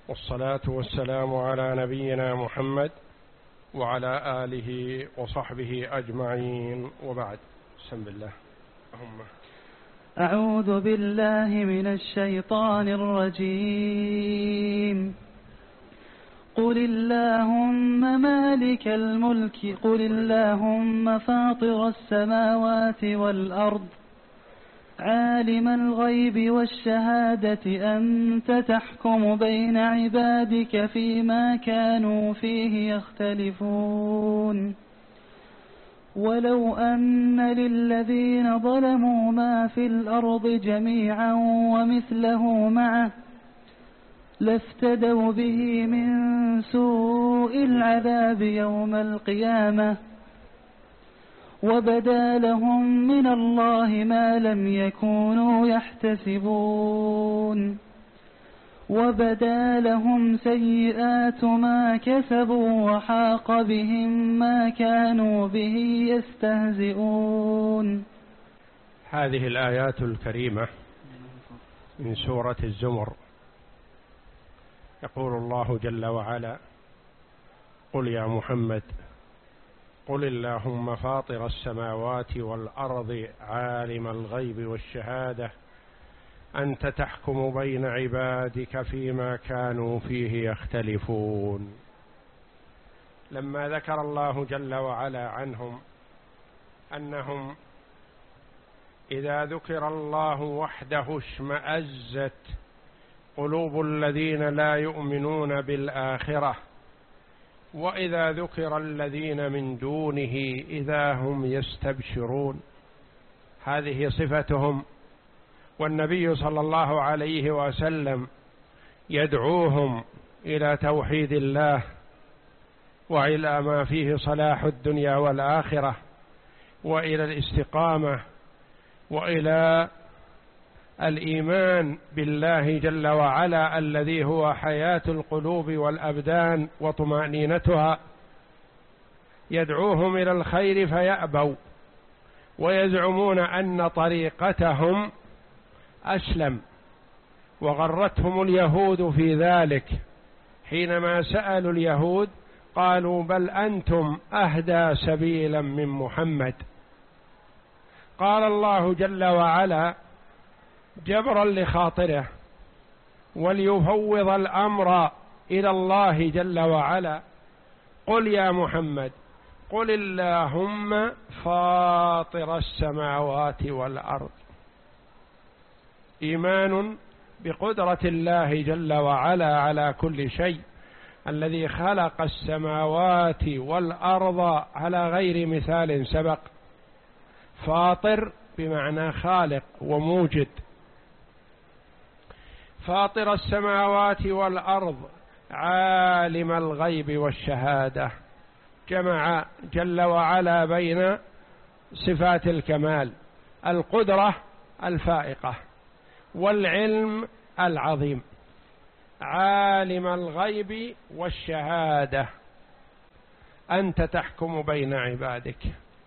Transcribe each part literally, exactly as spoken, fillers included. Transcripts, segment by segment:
والصلاة والسلام على نبينا محمد وعلى آله وصحبه أجمعين، وبعد. بسم الله. اللهم أعوذ بالله من الشيطان الرجيم. قل اللهم مالك الملك قل اللهم فاطر السماوات والأرض عالم الغيب والشهادة أنت تحكم بين عبادك فيما كانوا فيه يختلفون ولو أن للذين ظلموا ما في الأرض جميعا ومثله معه لافتدوا به من سوء العذاب يوم القيامة وبدا لهم من الله ما لم يكونوا يحتسبون وبدا لهم سيئات ما كسبوا وحاق بهم ما كانوا به يستهزئون. هذه الآيات الكريمة من سورة الزمر. يقول الله جل وعلا: قل يا محمد قل اللهم فاطر السماوات والأرض عالم الغيب والشهادة أنت تحكم بين عبادك فيما كانوا فيه يختلفون. لما ذكر الله جل وعلا عنهم أنهم إذا ذكر الله وحده اشمأزت قلوب الذين لا يؤمنون بالآخرة، وإذا ذكر الذين من دونه إذا هم يستبشرون. هذه صفتهم، والنبي صلى الله عليه وسلم يدعوهم إلى توحيد الله وإلى ما فيه صلاح الدنيا والآخرة وإلى الاستقامة وإلى الإيمان بالله جل وعلا الذي هو حياة القلوب والأبدان وطمأنينتها. يدعوهم إلى الخير فيأبوا ويزعمون أن طريقتهم أسلم، وغرتهم اليهود في ذلك. حينما سألوا اليهود قالوا: بل أنتم أهدى سبيلا من محمد. قال الله جل وعلا جبرا لخاطره وليفوض الأمر إلى الله جل وعلا: قل يا محمد قل اللهم فاطر السماوات والأرض. إيمان بقدرة الله جل وعلا على كل شيء، الذي خلق السماوات والأرض على غير مثال سبق. فاطر بمعنى خالق وموجد. فاطر السماوات والأرض عالم الغيب والشهادة، جمع جل وعلا بين صفات الكمال: القدرة الفائقة والعلم العظيم. عالم الغيب والشهادة أنت تحكم بين عبادك.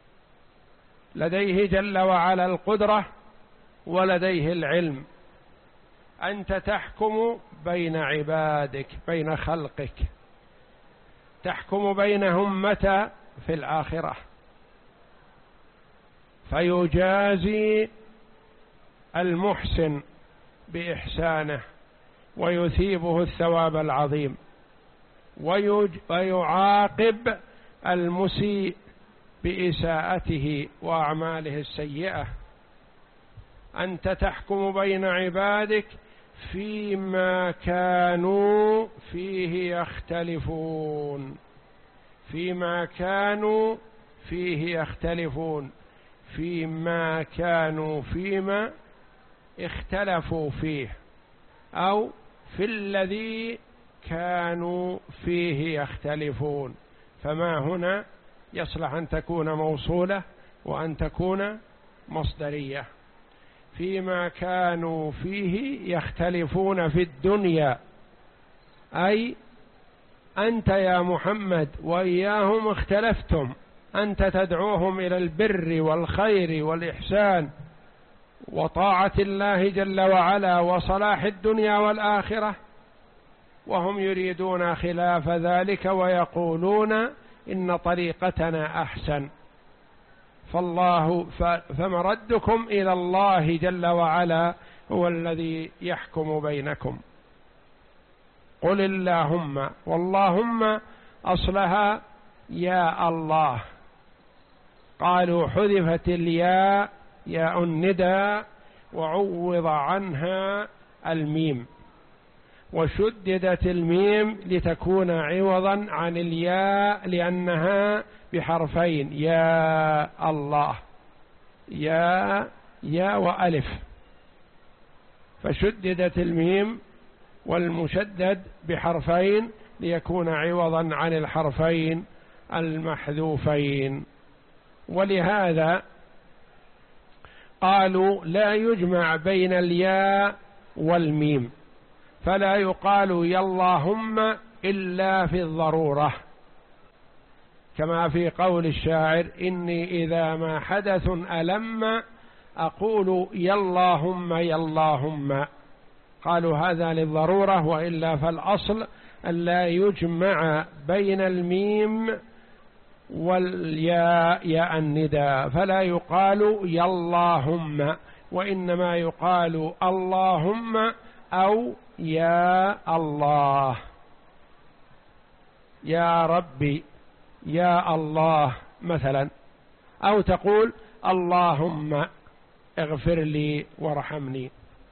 لديه جل وعلا القدرة ولديه العلم. أنت تحكم بين عبادك، بين خلقك، تحكم بينهم متى؟ في الآخرة، فيجازي المحسن بإحسانه ويثيبه الثواب العظيم، ويعاقب المسيء بإساءته وأعماله السيئة. أنت تحكم بين عبادك فيما كانوا فيه يختلفون. فيما كانوا فيه يختلفون فيما كانوا فيما اختلفوا فيه، أو في الذي كانوا فيه يختلفون. فما هنا يصلح أن تكون موصولة وأن تكون مصدرية. فيما كانوا فيه يختلفون في الدنيا، أي أنت يا محمد وإياهم اختلفتم. أنت تدعوهم إلى البر والخير والإحسان وطاعة الله جل وعلا وصلاح الدنيا والآخرة، وهم يريدون خلاف ذلك ويقولون إن طريقتنا أحسن. فالله فمردكم إلى الله جل وعلا هو الذي يحكم بينكم. قل اللهم، واللهم أصلها يا الله، قالوا حذفت الياء ياء الندى وعوض عنها الميم، وشددت الميم لتكون عوضا عن الياء لأنها بحرفين، يا الله، يا يا وألف، فشددت الميم والمشدد بحرفين ليكون عوضا عن الحرفين المحذوفين. ولهذا قالوا لا يجمع بين الياء والميم، فلا يقال يا اللهم إلا في الضرورة، كما في قول الشاعر إني إذا ما حدث ألم أقول يا اللهم يا اللهم. قالوا هذا للضرورة، وإلا فالأصل أن لا يجمع بين الميم والياء ياء الندى، فلا يقال يا اللهم، وإنما يقال اللهم أو يا الله، يا ربي يا الله مثلا، أو تقول اللهم اغفر لي وارحمني.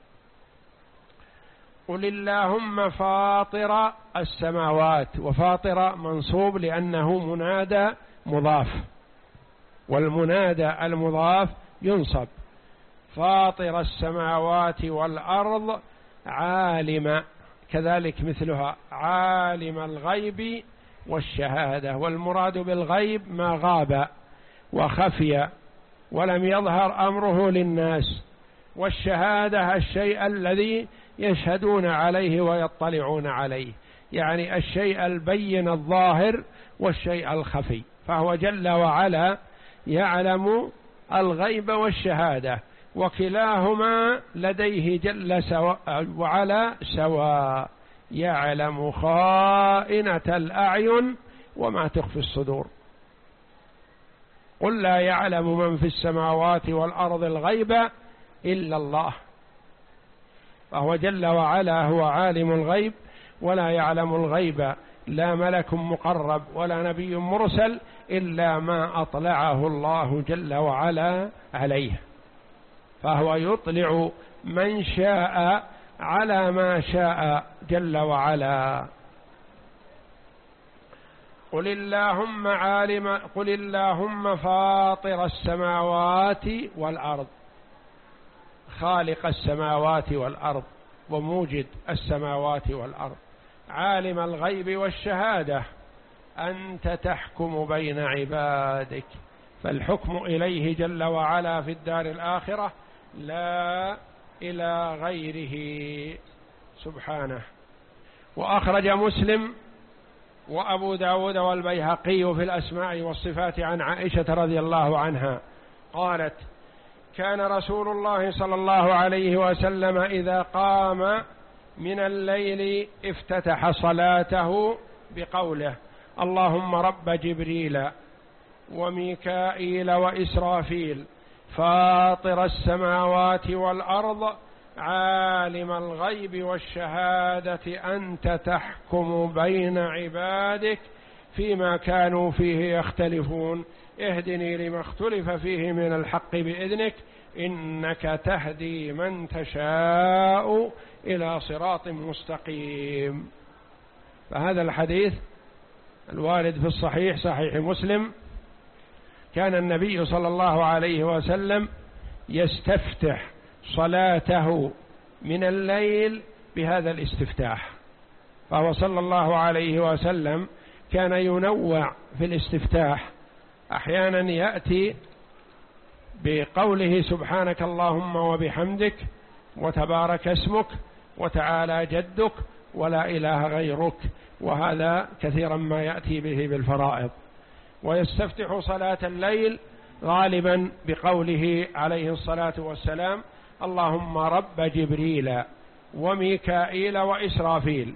قل اللهم فاطر السماوات، وفاطر منصوب لأنه منادى مضاف، والمنادى المضاف ينصب. فاطر السماوات والأرض عالم، كذلك مثلها عالم الغيب والشهادة، والمراد بالغيب ما غاب وخفي ولم يظهر أمره للناس، والشهادة الشيء الذي يشهدون عليه ويطلعون عليه، يعني الشيء البين الظاهر والشيء الخفي، فهو جل وعلا يعلم الغيب والشهادة، وكلاهما لديه جل وعلا سواء، يعلم خائنة الأعين وما تخفي الصدور. قل لا يعلم من في السماوات والأرض الغيب إلا الله، فهو جل وعلا هو عالم الغيب، ولا يعلم الغيب لا ملك مقرب ولا نبي مرسل إلا ما أطلعه الله جل وعلا عليه، فهو يطلع من شاء على ما شاء جل وعلا. قل اللهم عالم قل اللهم فاطر السماوات والأرض، خالق السماوات والأرض وموجد السماوات والأرض، عالم الغيب والشهادة، أنت تحكم بين عبادك، فالحكم إليه جل وعلا في الدار الآخرة لا إلى غيره سبحانه. وأخرج مسلم وأبو داود والبيهقي في الأسماء والصفات عن عائشة رضي الله عنها قالت: كان رسول الله صلى الله عليه وسلم إذا قام من الليل افتتح صلاته بقوله: اللهم رب جبريل وميكائيل وإسرافيل فاطر السماوات والأرض عالم الغيب والشهادة أنت تحكم بين عبادك فيما كانوا فيه يختلفون اهدني لما اختلف فيه من الحق بإذنك إنك تهدي من تشاء إلى صراط مستقيم. فهذا الحديث الوارد في الصحيح صحيح مسلم، كان النبي صلى الله عليه وسلم يستفتح صلاته من الليل بهذا الاستفتاح، فهو صلى الله عليه وسلم كان ينوع في الاستفتاح، أحيانا يأتي بقوله سبحانك اللهم وبحمدك وتبارك اسمك وتعالى جدك ولا إله غيرك، وهذا كثيرا ما يأتي به بالفرائض. ويستفتح صلاة الليل غالبا بقوله عليه الصلاة والسلام: اللهم رب جبريل وميكائيل وإسرافيل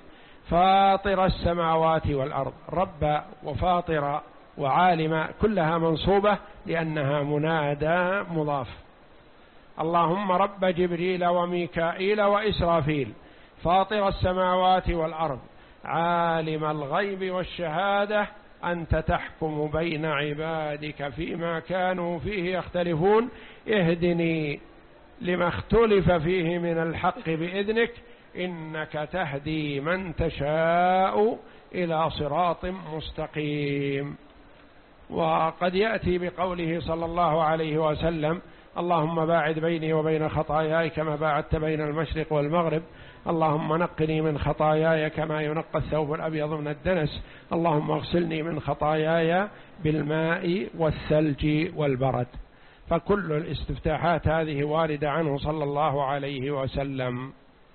فاطر السماوات والأرض. رب وفاطر وعالم كلها منصوبة لأنها منادى مضاف. اللهم رب جبريل وميكائيل وإسرافيل فاطر السماوات والأرض عالم الغيب والشهادة أنت تحكم بين عبادك فيما كانوا فيه يختلفون اهدني لما اختلف فيه من الحق بإذنك إنك تهدي من تشاء إلى صراط مستقيم. وقد يأتي بقوله صلى الله عليه وسلم اللهم باعد بيني وبين خطاياي كما باعدت بين المشرق والمغرب، اللهم نقني من خطاياي كما ينقى الثوب الأبيض من الدنس، اللهم اغسلني من خطاياي بالماء والثلج والبرد. فكل الاستفتاحات هذه واردة عنه صلى الله عليه وسلم.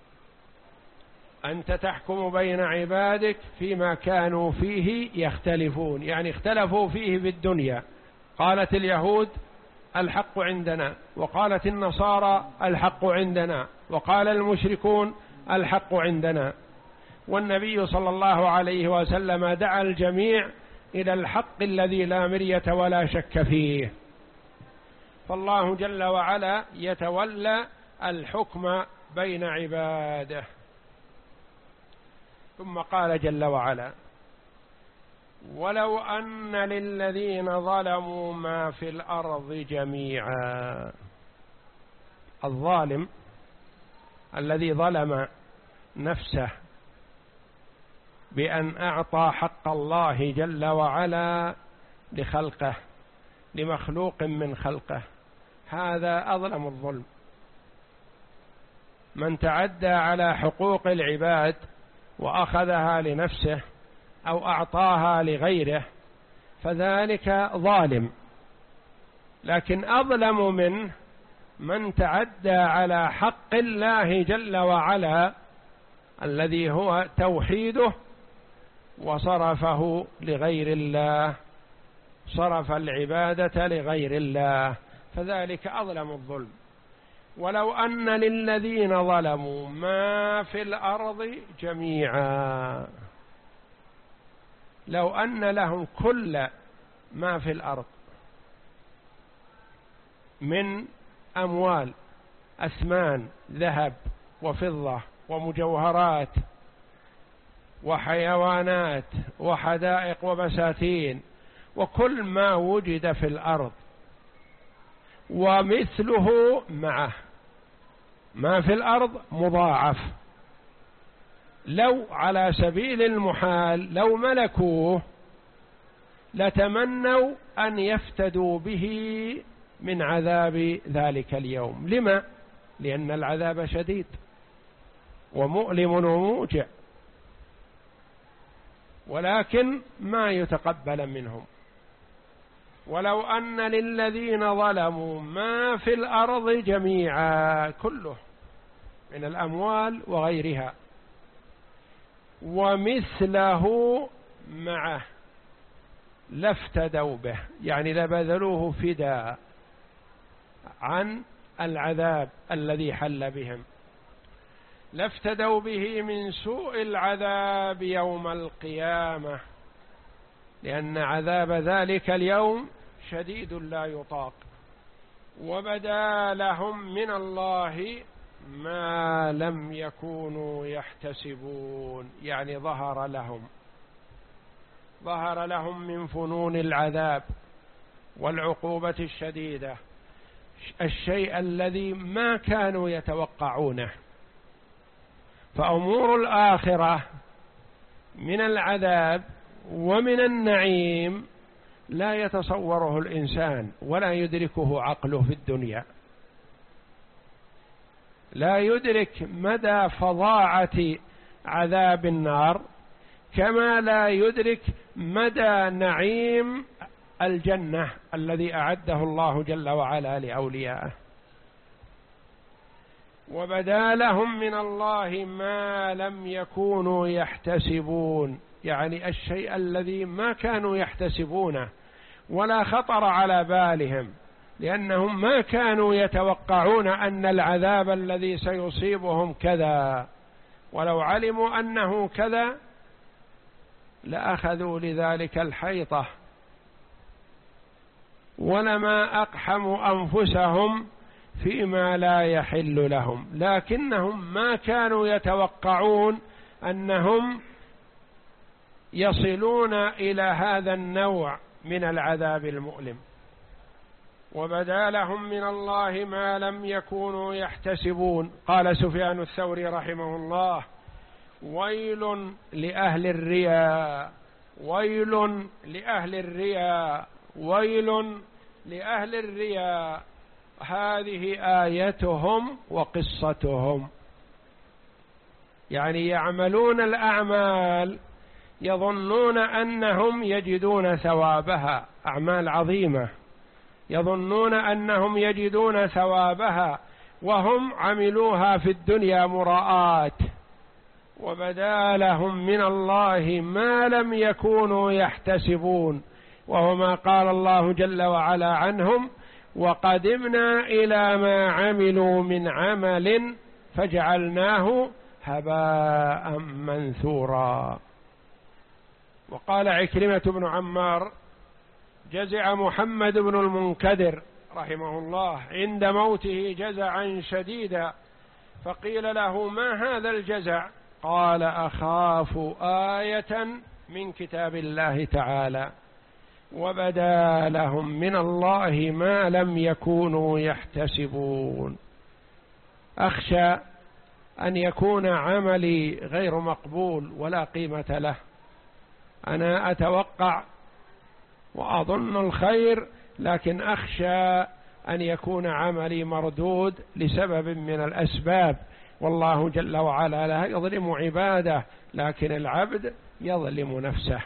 أنت تحكم بين عبادك فيما كانوا فيه يختلفون، يعني اختلفوا فيه في الدنيا. قالت اليهود الحق عندنا، وقالت النصارى الحق عندنا، وقال المشركون الحق عندنا. والنبي صلى الله عليه وسلم دعا الجميع إلى الحق الذي لا مرية ولا شك فيه. فالله جل وعلا يتولى الحكم بين عباده. ثم قال جل وعلا ولو أن للذين ظلموا ما في الأرض جميعا. الظالم الذي ظلم نفسه بأن أعطى حق الله جل وعلا لخلقه لمخلوق من خلقه، هذا أظلم الظلم. من تعدى على حقوق العباد وأخذها لنفسه أو أعطاها لغيره فذلك ظالم. لكن أظلم منه من تعدى على حق الله جل وعلا الذي هو توحيده وصرفه لغير الله، صرف العبادة لغير الله، فذلك أظلم الظلم. ولو أن للذين ظلموا ما في الأرض جميعا، لو أن لهم كل ما في الأرض من أموال، أثمان، ذهب وفضة ومجوهرات وحيوانات وحدائق وبساتين وكل ما وجد في الأرض ومثله معه، ما في الأرض مضاعف، لو على سبيل المحال لو ملكوه لتمنوا أن يفتدوا به من عذاب ذلك اليوم. لما؟ لأن العذاب شديد ومؤلم وموجع، ولكن ما يتقبل منهم. ولو أن للذين ظلموا ما في الأرض جميعا، كله من الأموال وغيرها، ومثله معه لافتدوا به، يعني لبذلوه فداء عن العذاب الذي حل بهم، لافتدوا به من سوء العذاب يوم القيامة، لأن عذاب ذلك اليوم شديد لا يطاق. وبدا لهم من الله ما لم يكونوا يحتسبون، يعني ظهر لهم ظهر لهم من فنون العذاب والعقوبة الشديدة الشيء الذي ما كانوا يتوقعونه. فأمور الآخرة من العذاب ومن النعيم لا يتصوره الإنسان ولا يدركه عقله في الدنيا، لا يدرك مدى فظاعة عذاب النار كما لا يدرك مدى نعيم الجنة الذي أعده الله جل وعلا لأوليائه. وبدا لهم من الله ما لم يكونوا يحتسبون، يعني الشيء الذي ما كانوا يحتسبونه ولا خطر على بالهم، لأنهم ما كانوا يتوقعون أن العذاب الذي سيصيبهم كذا، ولو علموا أنه كذا لأخذوا لذلك الحيطة ولما أقحموا أنفسهم فيما لا يحل لهم، لكنهم ما كانوا يتوقعون أنهم يصلون إلى هذا النوع من العذاب المؤلم. وبدا لهم من الله ما لم يكونوا يحتسبون. قال سفيان الثوري رحمه الله: ويل لأهل الرياء، ويل لأهل الرياء، ويل لأهل الرياء. هذه آيتهم وقصتهم، يعني يعملون الأعمال يظنون أنهم يجدون ثوابها، أعمال عظيمة يظنون أنهم يجدون ثوابها وهم عملوها في الدنيا مراءات، وبدا لهم من الله ما لم يكونوا يحتسبون، وهو ما قال الله جل وعلا عنهم: وقدمنا إلى ما عملوا من عمل فجعلناه هباء منثورا. وقال عكرمة بن عمار: جزع محمد بن المنكدر رحمه الله عند موته جزعا شديدا، فقيل له: ما هذا الجزع؟ قال: أخاف آية من كتاب الله تعالى، وبدا لهم من الله ما لم يكونوا يحتسبون. أخشى أن يكون عملي غير مقبول ولا قيمة له، أنا أتوقع وأظن الخير، لكن أخشى أن يكون عملي مردود لسبب من الأسباب، والله جل وعلا لا يظلم عباده، لكن العبد يظلم نفسه.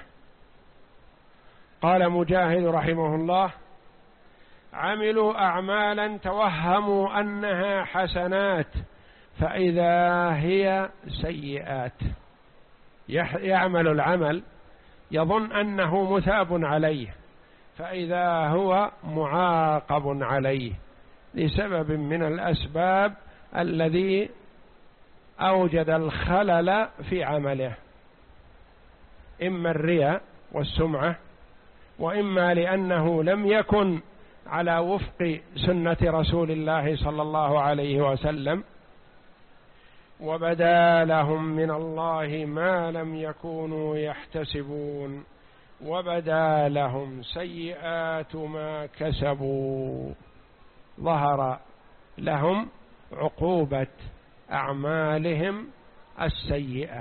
قال مجاهد رحمه الله: عملوا أعمالا توهموا أنها حسنات فإذا هي سيئات. يعمل العمل يظن أنه مثاب عليه، فإذا هو معاقب عليه لسبب من الأسباب الذي أوجد الخلل في عمله، إما الرياء والسمعة، وإما لأنه لم يكن على وفق سنة رسول الله صلى الله عليه وسلم. وبدا لهم من الله ما لم يكونوا يحتسبون، وبدا لهم سيئات ما كسبوا. ظهر لهم عقوبة أعمالهم السيئة،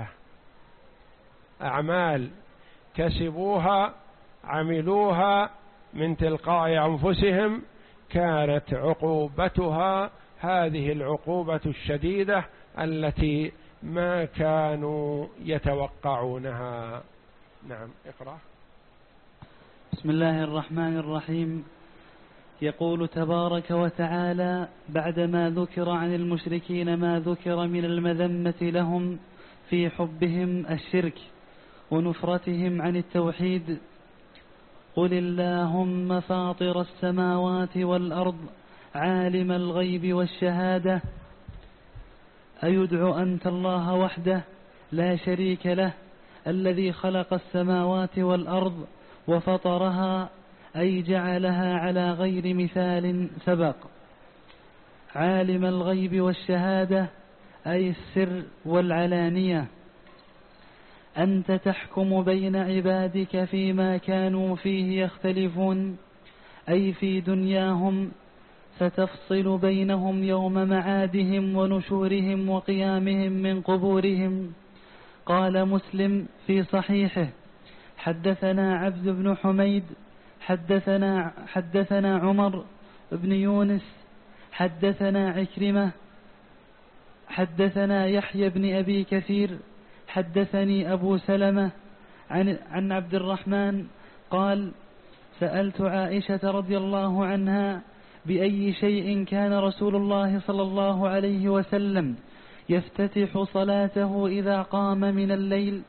أعمال كسبوها عملوها من تلقاء أنفسهم كانت عقوبتها هذه العقوبة الشديدة التي ما كانوا يتوقعونها. نعم، اقرأ. بسم الله الرحمن الرحيم. يقول تبارك وتعالى بعدما ذكر عن المشركين ما ذكر من المذمة لهم في حبهم الشرك ونفرتهم عن التوحيد: قل اللهم فاطر السماوات والأرض عالم الغيب والشهادة أيدعو أنت الله وحده لا شريك له الذي خلق السماوات والأرض وفطرها أي جعلها على غير مثال سبق، عالم الغيب والشهادة أي السر والعلانية، أنت تحكم بين عبادك فيما كانوا فيه يختلفون أي في دنياهم، فتفصل بينهم يوم معادهم ونشورهم وقيامهم من قبورهم. قال مسلم في صحيحه: حدثنا عبد بن حميد حدثنا, حدثنا عمر بن يونس حدثنا عكرمة حدثنا يحيى بن أبي كثير حدثني أبو سلمة عن, عن عبد الرحمن قال: سألت عائشة رضي الله عنها بأي شيء كان رسول الله صلى الله عليه وسلم يفتتح صلاته إذا قام من الليل؟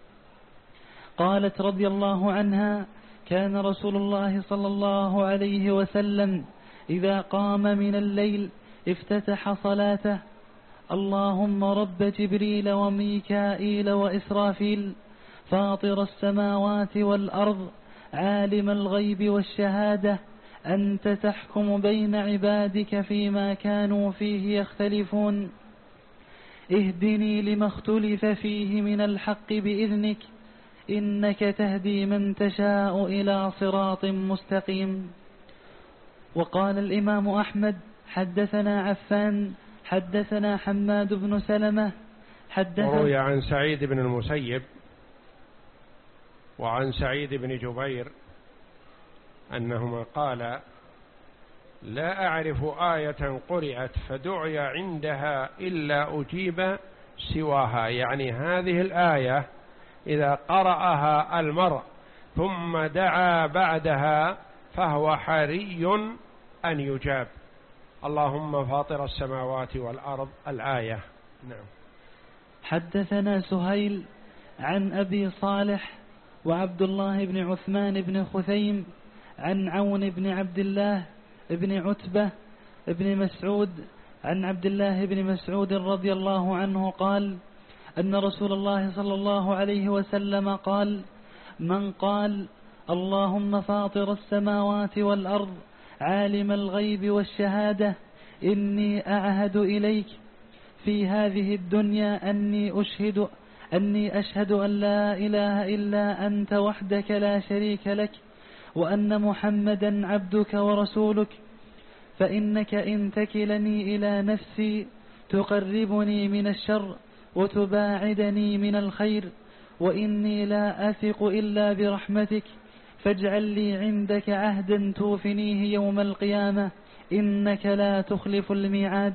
قالت رضي الله عنها: كان رسول الله صلى الله عليه وسلم إذا قام من الليل افتتح صلاته اللهم رب جبريل وميكائيل وإسرافيل فاطر السماوات والأرض عالم الغيب والشهادة أنت تحكم بين عبادك فيما كانوا فيه يختلفون اهدني لما اختلف فيه من الحق بإذنك إنك تهدي من تشاء إلى صراط مستقيم. وقال الإمام أحمد حدثنا عفان حدثنا حماد بن سلمة حدثنا وروي عن سعيد بن المسيب وعن سعيد بن جبير أنهما قال لا أعرف آية قرأت فدعي عندها إلا أجيب سواها، يعني هذه الآية إذا قرأها المرء ثم دعا بعدها فهو حري أن يجاب. اللهم فاطر السماوات والأرض الآية. نعم. حدثنا سهيل عن أبي صالح وعبد الله بن عثمان بن خثيم عن عون بن عبد الله بن عتبة بن مسعود عن عبد الله بن مسعود رضي الله عنه قال أن رسول الله صلى الله عليه وسلم قال من قال اللهم فاطر السماوات والأرض عالم الغيب والشهادة إني أعهد إليك في هذه الدنيا أني أشهد أني أشهد أن لا إله إلا أنت وحدك لا شريك لك وأن محمدا عبدك ورسولك فإنك إن تكلني إلى نفسي تقربني من الشر وتباعدني من الخير وإني لا أثق إلا برحمتك فاجعل لي عندك عهدا توفنيه يوم القيامة إنك لا تخلف الميعاد.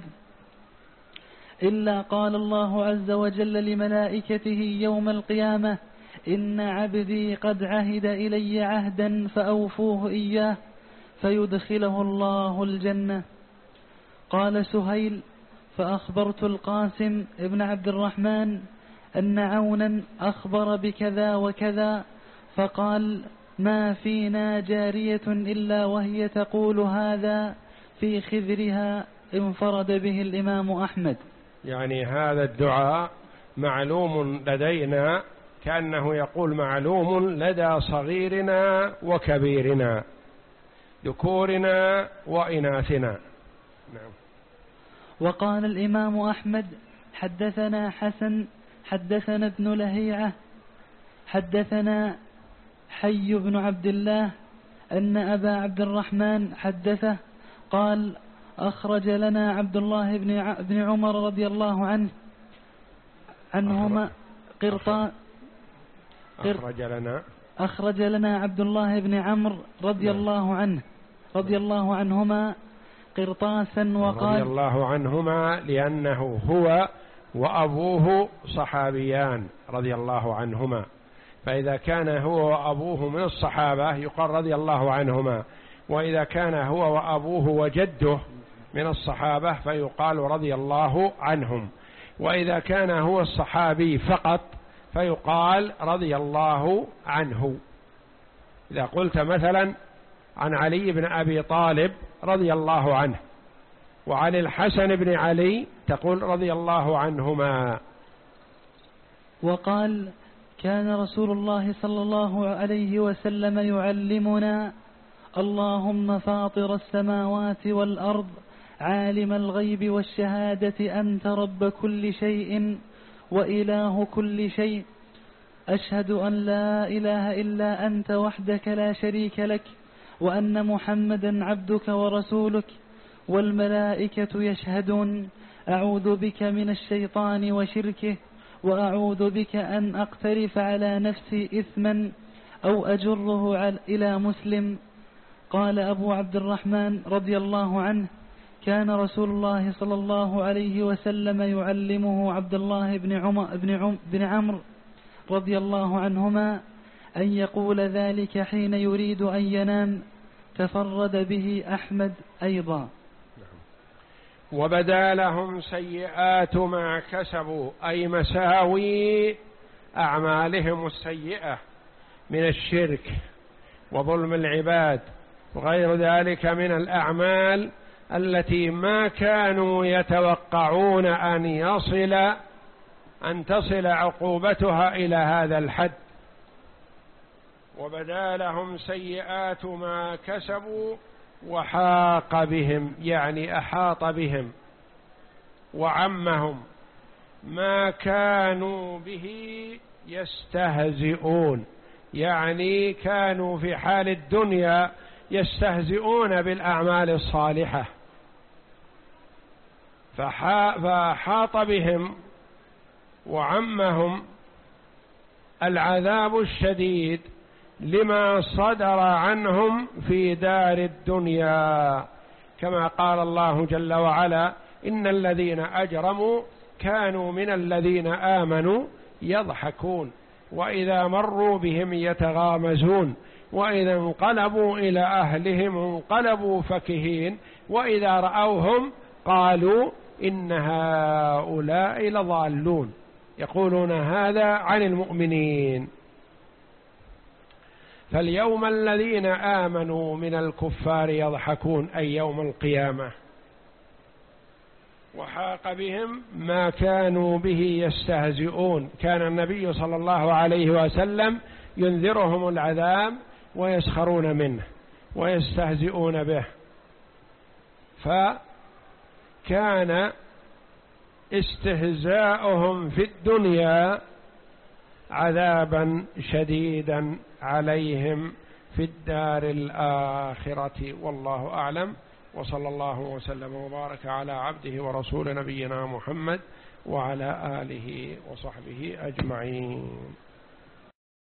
إلا قال الله عز وجل لملائكته يوم القيامة إن عبدي قد عهد إلي عهدا فأوفوه إياه فيدخله الله الجنة. قال سهيل فأخبرت القاسم ابن عبد الرحمن أن عونا أخبر بكذا وكذا فقال ما فينا جارية إلا وهي تقول هذا في خذرها انفرد به الإمام أحمد. يعني هذا الدعاء معلوم لدينا كأنه يقول معلوم لدى صغيرنا وكبيرنا ذكورنا وإناثنا. نعم. وقال الإمام أحمد حدثنا حسن حدثنا ابن لهيعة حدثنا حي بن عبد الله أن أبا عبد الرحمن حدثه قال أخرج لنا عبد الله بن عمر رضي الله عنه عنهما قرطان أخرج لنا أخرج لنا عبد الله بن عمرو رضي الله عنه رضي الله عنهما قرطاسا وقال رضي الله عنهما لأنه هو وأبوه صحابيان رضي الله عنهما، فإذا كان هو وأبوه من الصحابة يقال رضي الله عنهما، وإذا كان هو وأبوه وجده من الصحابة فيقال رضي الله عنهم، وإذا كان هو الصحابي فقط فيقال رضي الله عنه. إذا قلت مثلا عن علي بن أبي طالب رضي الله عنه وعن الحسن بن علي تقول رضي الله عنهما. وقال كان رسول الله صلى الله عليه وسلم يعلمنا اللهم فاطر السماوات والأرض عالم الغيب والشهادة أنت رب كل شيء وإله كل شيء أشهد أن لا إله إلا أنت وحدك لا شريك لك وأن محمدا عبدك ورسولك والملائكة يشهدون أعوذ بك من الشيطان وشركه وأعوذ بك أن أقترف على نفسي إثما أو أجره إلى مسلم. قال أبو عبد الرحمن رضي الله عنه كان رسول الله صلى الله عليه وسلم يعلمه عبد الله بن عمر بن عم بن عمرو رضي الله عنهما أن يقول ذلك حين يريد أن ينام. تفرد به أحمد أيضا. وبدا لهم سيئات ما كسبوا أي مساوي أعمالهم السيئة من الشرك وظلم العباد وغير ذلك من الأعمال التي ما كانوا يتوقعون أن يصل أن تصل عقوبتها إلى هذا الحد، وبدا لهم سيئات ما كسبوا وحاق بهم، يعني أحاط بهم وعمهم ما كانوا به يستهزئون، يعني كانوا في حال الدنيا يستهزئون بالأعمال الصالحة، فحاط بهم وعمهم العذاب الشديد لما صدر عنهم في دار الدنيا، كما قال الله جل وعلا: إن الذين أجرموا كانوا من الذين آمنوا يضحكون وإذا مروا بهم يتغامزون وإذا انقلبوا إلى أهلهم انقلبوا فكهين وإذا رأوهم قالوا إن هؤلاء لضالون، يقولون هذا عن المؤمنين. فاليوم الذين آمنوا من الكفار يضحكون، أي يوم القيامة، وحاق بهم ما كانوا به يستهزئون. كان النبي صلى الله عليه وسلم ينذرهم العذاب ويسخرون منه ويستهزئون به، فكان استهزاؤهم في الدنيا عذابا شديدا عليهم في الدار الآخرة. والله أعلم، وصلى الله وسلم وبارك على عبده ورسول نبينا محمد وعلى آله وصحبه أجمعين.